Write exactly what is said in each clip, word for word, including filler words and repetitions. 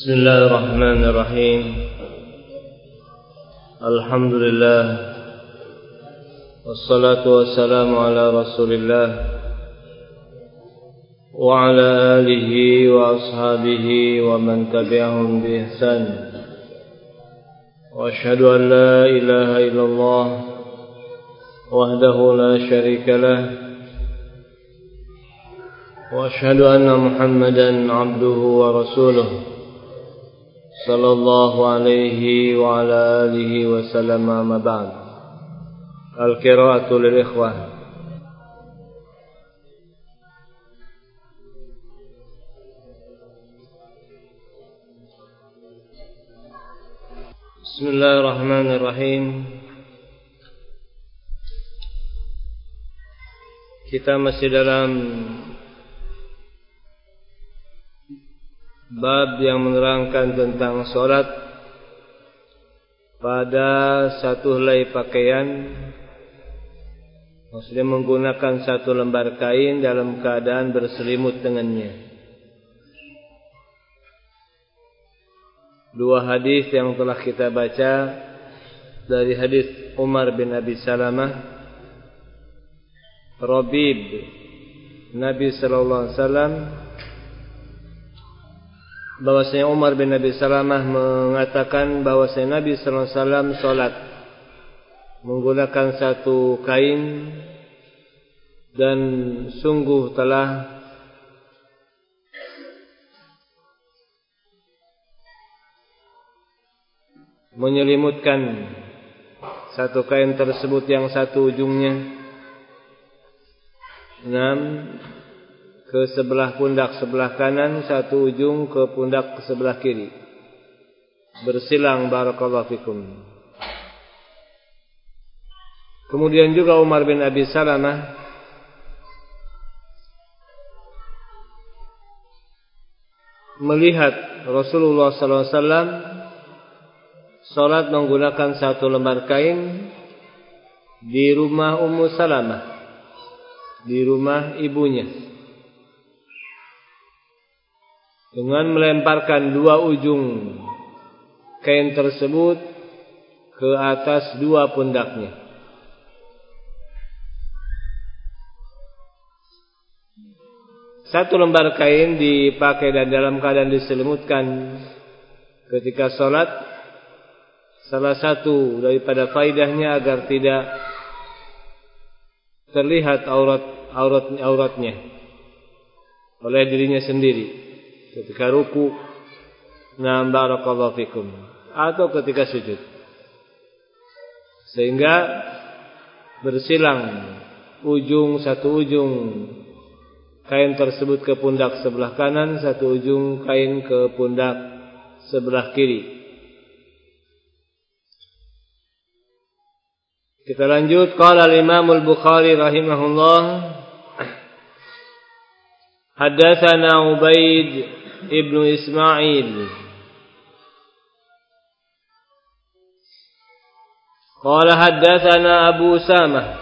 Bismillahirrahmanirrahim. Alhamdulillah. Wassalatu wassalamu ala Rasulillah wa ala alihi wa ashabihi wa man tabi'ahum bi ihsan. Wa asyhadu an la ilaha illallah wahdahu la syarika lah. Wa asyhadu anna Muhammadan abduhu wa rasuluh sallallahu alaihi wa ala alihi wa sallam. Amma ba'd. Al-qira'atu lil ikhwah. Bismillahirrahmanirrahim. Kita masih dalam bab yang menerangkan tentang solat pada satu helai pakaian, maksudnya menggunakan satu lembar kain dalam keadaan berselimut dengannya. Dua hadis yang telah kita baca dari hadis Umar bin Abi Salamah, Rabib Nabi sallallahu alaihi wasallam, bahwasanya Umar bin Abi Salamah mengatakan bahwasanya Nabi sallallahu alaihi wasallam salat menggunakan satu kain, dan sungguh telah menyelimutkan satu kain tersebut yang satu ujungnya enam ke sebelah pundak sebelah kanan, satu ujung ke pundak ke sebelah kiri, bersilang. Barakallahu fikum. Kemudian juga Umar bin Abi Salamah melihat Rasulullah sallallahu alaihi wasallam salat menggunakan satu lembar kain di rumah Ummu Salamah, di rumah ibunya, dengan melemparkan dua ujung kain tersebut ke atas dua pundaknya. Satu lembar kain dipakai dan dalam keadaan diselimutkan ketika sholat. Salah satu daripada faidahnya agar tidak terlihat aurat aurat auratnya oleh dirinya sendiri ketika ruku, na barakallahu fikum, atau ketika sujud, sehingga bersilang ujung satu ujung kain tersebut ke pundak sebelah kanan, satu ujung kain ke pundak sebelah kiri. Kita lanjut. Qala al-Imam al-Bukhari rahimahullah, haddatsana Ubaid ibnu Ismail qala haddatsana Abu Samah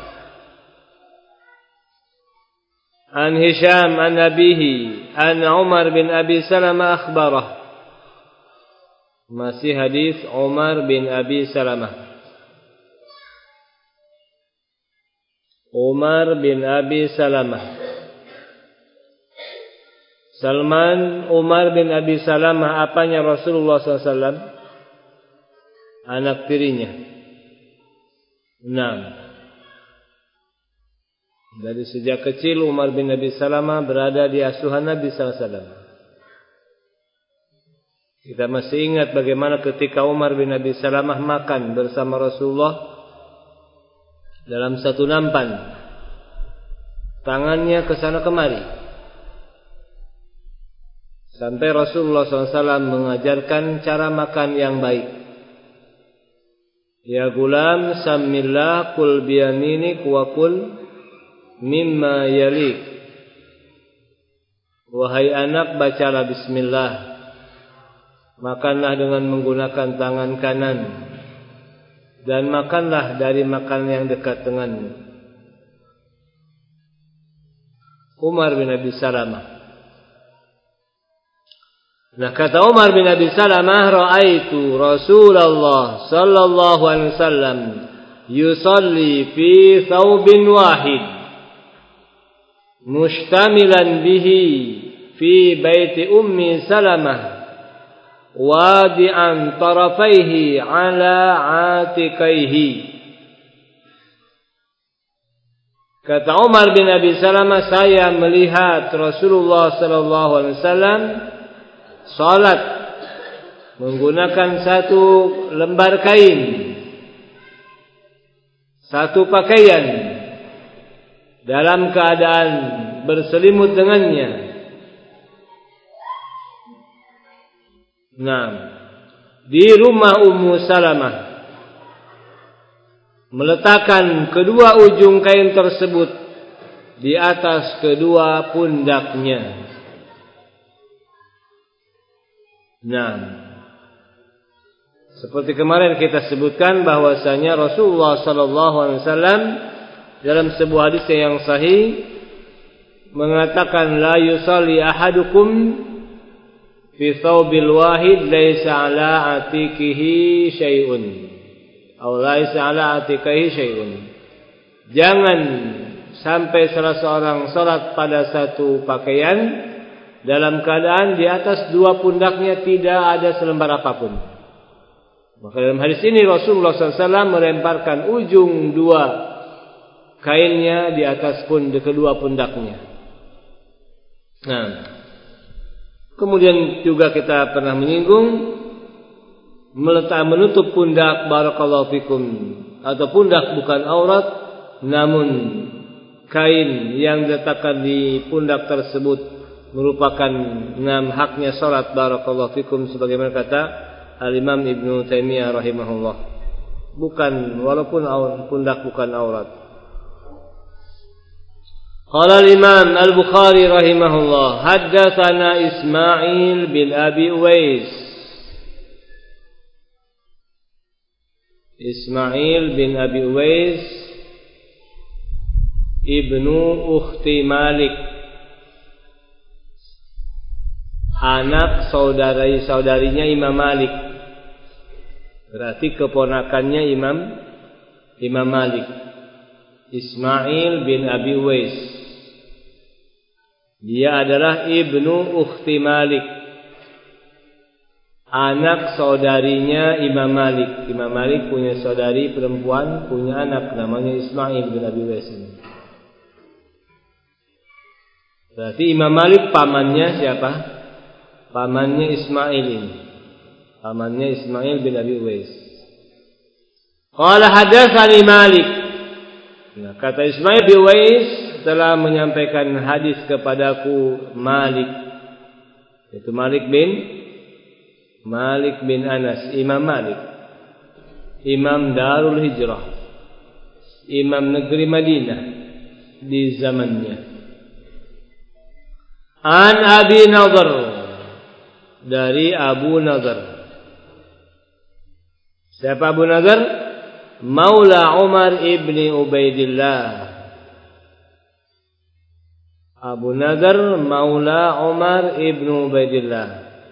an Hisham an abihi an Umar bin Abi Salamah akhbarah. Masih hadis Umar bin Abi Salamah. Umar bin Abi Salamah, Salman Umar bin Abi Salamah, apanya Rasulullah sallallahu alaihi wasallam? Anak tirinya. Enam. Dari sejak kecil Umar bin Abi Salamah berada di asuhan Nabi sallallahu alaihi wasallam. Kita masih ingat bagaimana ketika Umar bin Abi Salamah makan bersama Rasulullah dalam satu nampan, tangannya ke sana kemari, sampai Rasulullah sallallahu alaihi wasallam mengajarkan cara makan yang baik. Ya gulam, samillah, kul biyaminik wa kul mimma yalik. Wahai anak, bacalah bismillah, makanlah dengan menggunakan tangan kanan, dan makanlah dari makanan yang dekat denganmu. Umar bin Abi Salamah Nah, kata Umar bin Abi Salamah, ra'aitu Rasulullah sallallahu alaihi wasallam yusalli fi thawbin wahid mushtamilan bihi fi baiti ummi Salamah wadi'an tarafaihi ala atikaihi. Kata Umar bin Abi Salamah, saya melihat Rasulullah sallallahu alaihi wasallam salat menggunakan satu lembar kain, satu pakaian, dalam keadaan berselimut dengannya. Nah, di rumah Ummu Salamah, meletakkan kedua ujung kain tersebut di atas kedua pundaknya. Nah, seperti kemarin kita sebutkan bahwasanya Rasulullah sallallahu alaihi wasallam dalam sebuah hadis yang sahih mengatakan, la yusalli ahadukum fi thawbil wahid laisa ala atikihi syai'un atau laisa ala atikihi syai'un. Jangan sampai salah seorang salat pada satu pakaian dalam keadaan di atas dua pundaknya tidak ada selembar apapun. Maka dalam hadis ini Rasulullah sallallahu alaihi wasallam melemparkan ujung dua kainnya di atas pun kedua pundaknya. Nah, kemudian juga kita pernah menyinggung meletak menutup pundak, barakallahu fikum, atau pundak bukan aurat, namun kain yang diletakkan di pundak tersebut merupakan enam haknya salat, barakallahu fikum, sebagaimana kata Al-Imam Ibnu Taimiyah rahimahullah. Bukan, walaupun pundak bukan aurat. Qala al-Imam Al-Bukhari rahimahullah, haddatsana Ismail bin Abi Uwais. Ismail bin Abi Uwais ibnu ukhti Malik, anak saudari-saudarinya Imam Malik. Berarti keponakannya Imam Imam Malik. Ismail bin Abi Uwais, dia adalah ibnu ukhti Malik, anak saudarinya Imam Malik. Imam Malik punya saudari perempuan, punya anak namanya Ismail bin Abi Uwais. Berarti Imam Malik pamannya siapa? Pamannya Ismail ini. Pamannya Ismail bin Abi Uwais. Qala hadatsani Malik. Nah, kata Ismail bin Uwais telah menyampaikan hadis kepadaku Malik. Itu Malik bin Malik bin Anas, Imam Malik, Imam Darul Hijrah, Imam negeri Madinah di zamannya. An Abi Nadhr, dari Abu Nadhr. Siapa Abu Nadhr? Maula Umar ibni Ubaidillah. Abu Nadhr maula Umar ibni Ubaidillah.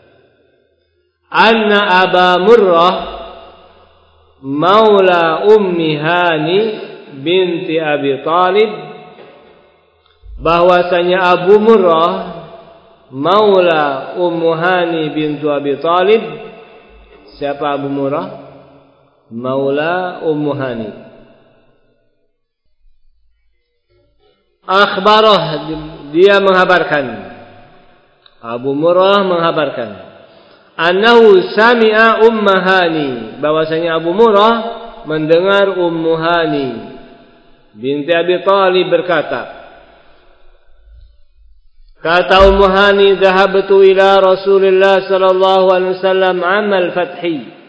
Anna Aba Murrah maula Ummi Hani binti Abi Talib, bahwasanya Abu Murrah maula Ummu Hani bintu Abi Talib. Siapa Abu Murrah? Maula Ummu Hani. Akhbarah, dia mengabarkan, Abu Murrah mengabarkan, annahu sami'a Ummu Hani, bahwasanya Abu Murrah mendengar Ummu Hani binti Abi Talib berkata, kata Ummu Hani, dhahabtu ila Rasulillah sallallahu alaihi wasallam amal fathi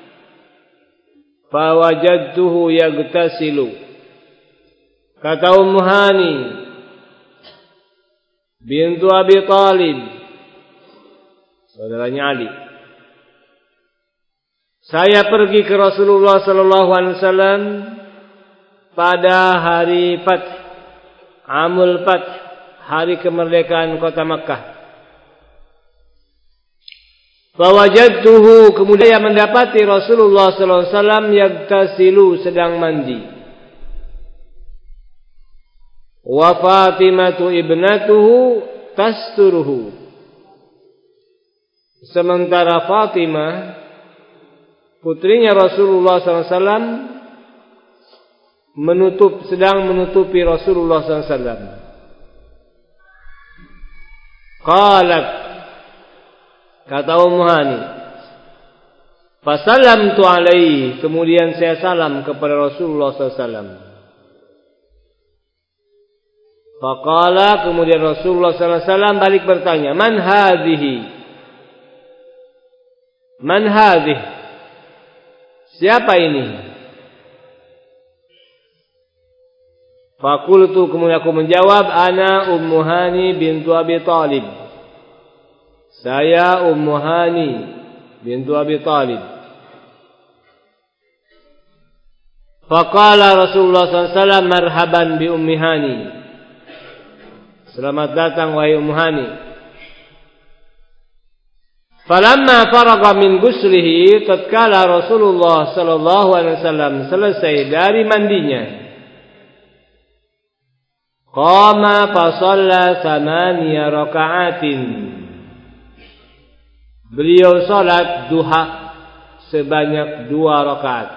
fawajadtuhu yagtasilu. Kata Ummu Hani bintu Abi Talib, saudaranya Ali, saya pergi ke Rasulullah sallallahu alaihi wasallam pada hari Fath, Amul Fath, hari kemerdekaan kota Makkah. Fawajadtuhu, kemudian mendapati Rasulullah sallallahu alaihi wasallam yagtasilu, sedang mandi. Wa Fatimatu ibnatuhu tasturuhu, sementara Fatimah putrinya Rasulullah sallallahu alaihi wasallam menutup, sedang menutupi Rasulullah sallallahu alaihi wasallam. Qalat, kata Ummu Hani, fasallamtu alaihi, kemudian saya salam kepada Rasulullah sallallahu alaihi wasallam. Faqala, kemudian Rasulullah sallallahu alaihi wasallam balik bertanya, man hadhihi, man hadhihi, siapa ini? Faqultu, kemudian aku menjawab, ana Ummu Hani bintu Abi Talib, saya Ummu Hani bintu Abi Talib. Faqala Rasulullah sallallahu alaihi wasallam, marhaban bi Ummi Hani, selamat datang wahai Ummu Hani. Falamma faraga min ghuslihi, tatkala Rasulullah sallallahu alaihi wasallam selesai dari mandinya, qama fa shalla thamaniya raka'atin, beliau salat duha sebanyak dua rakaat.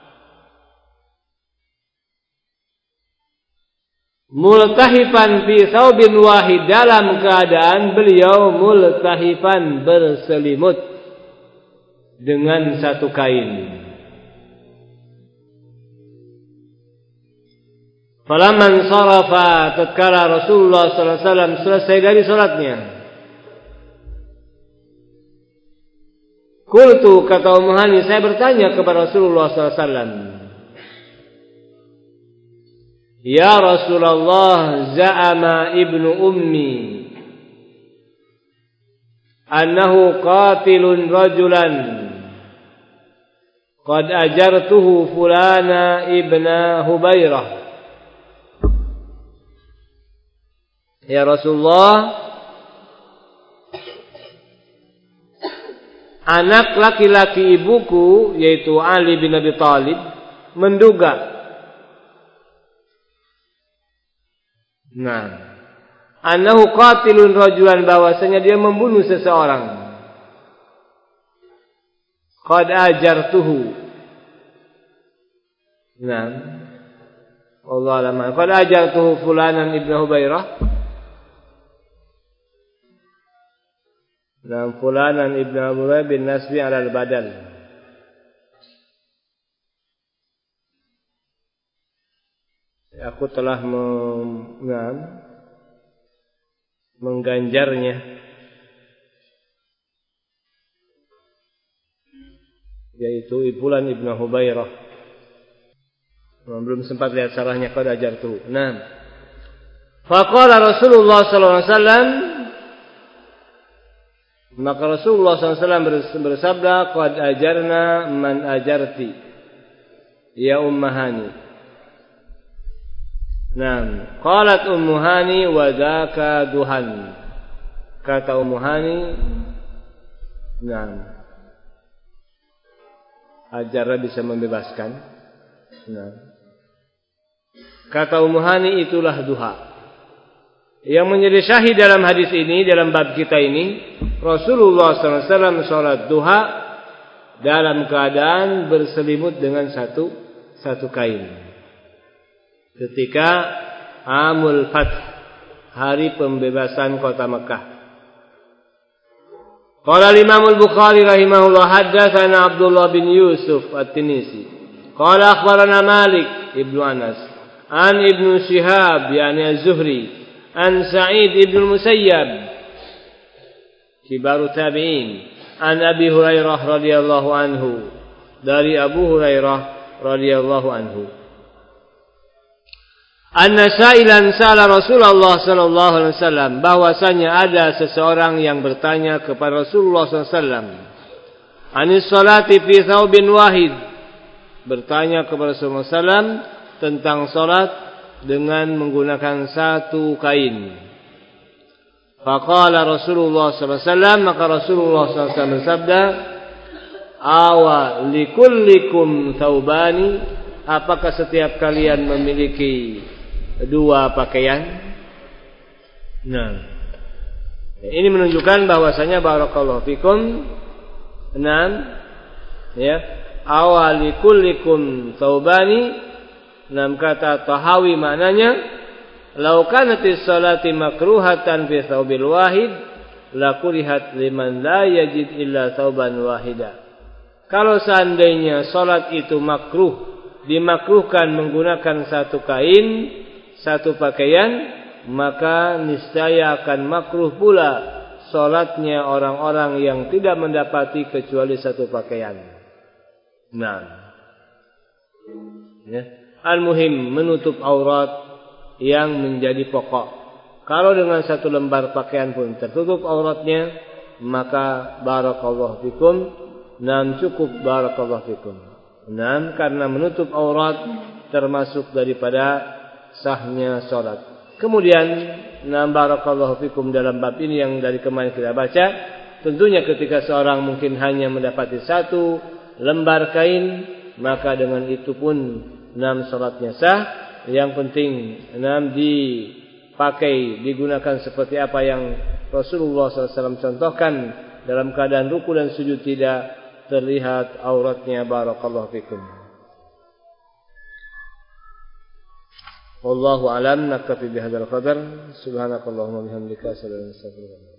Multahifan fi thawbin wahid, dalam keadaan beliau multahifan, berselimut dengan satu kain. Falamman sarafa, tatkala Rasulullah sallallahu alaihi wasallam selesai dari salatnya, qultu, kata Ummu Hani, saya bertanya kepada Rasulullah sallallahu alaihi wasallam, ya Rasulullah, za'ama ibnu ummi annahu qatilun rajulan qad ajartuhu fulana ibna Hubairah. Ya Rasulullah, anak laki-laki ibuku, yaitu Ali bin Abi Talib, menduga, nah, annahu qatilun rajulan, bahwasanya dia membunuh seseorang. Qad ajartuhu, nah, Allah alam, qad ajartuhu fulanan ibn Hubairah, nah, fulanan ibn Hubairah bin Nasbi ala al-badal. Aku telah mem, nah, mengganjarnya, yaitu Fulan ibn Hubairah. Belum sempat lihat salahnya, qad ajartuhu. Nah, faqala Rasulullah sallallahu alaihi wasallam, maka Rasulullah sallallahu alaihi wasallam bersabda, qad ajarna man ajarti ya Ummu Hani. Naam, qalat Ummu Hani wa dzaka duhan, kata Ummu Hani, naam, ajarah bisa membebaskan. Naam, kata Ummu Hani, itulah duha. Yang menjadi syahid dalam hadis ini, dalam bab kita ini, Rasulullah sallallahu alaihi wasallam salat duha dalam keadaan berselimut dengan satu satu kain. Ketika Amul Fath, hari pembebasan kota Mekah. Qala Imam Al-Bukhari rahimahullah, haddatsana Abdullah bin Yusuf At-Tinisi. Qala akhbarana Malik ibnu Anas an Ibnu Shihab, yani Az-Zuhri, an Sa'id ibn Musayyab, kibaru tabi'in, an Abi Hurairah radhiyallahu anhu, dari Abu Hurairah radhiyallahu anhu, anna sa'ilan sa'ala Rasulullah sallallahu alaihi wasallam, bahwasanya ada seseorang yang bertanya kepada Rasulullah sallallahu alaihi wasallam, anis salati fi thawbin wahid, bertanya kepada Rasulullah sallallahu alaihi wasallam tentang salat dengan menggunakan satu kain. Faqala Rasulullah sallallahu alaihi wasallam, maka Rasulullah sallallahu alaihi wasallam bersabda, awa likullikum thawbani, apakah setiap kalian memiliki dua pakaian? Nah, ini menunjukkan bahwasanya barakallahu fikum, enam, ya, awa likullikum thawbani, enam kata Tahawi maknanya, lau kanatis salati makruhatan fi thawbil wahid lakurihat liman la yajid illa thawban wahida. Kalau seandainya salat itu makruh, dimakruhkan menggunakan satu kain, satu pakaian, maka niscaya akan makruh pula salatnya orang-orang yang tidak mendapati kecuali satu pakaian. Nah, ya. Al-muhim menutup aurat yang menjadi pokok. Kalau dengan satu lembar pakaian pun tertutup auratnya, maka barakallahu fikum, nam cukup barakallahu fikum. Nam karena menutup aurat termasuk daripada sahnya salat. Kemudian nam barakallahu fikum dalam bab ini yang dari kemarin kita baca, tentunya ketika seorang mungkin hanya mendapati satu lembar kain, maka dengan itu pun nam salatnya sah. Yang penting nam dipakai, digunakan seperti apa yang Rasulullah sallallahu alaihi wasallam contohkan, dalam keadaan ruku dan sujud tidak terlihat auratnya barakallahu fikum. Wallahu alam, naktafi bihadzal qadar. Subhanakallahumma bihamdika asyhadu an la ilaha illa anta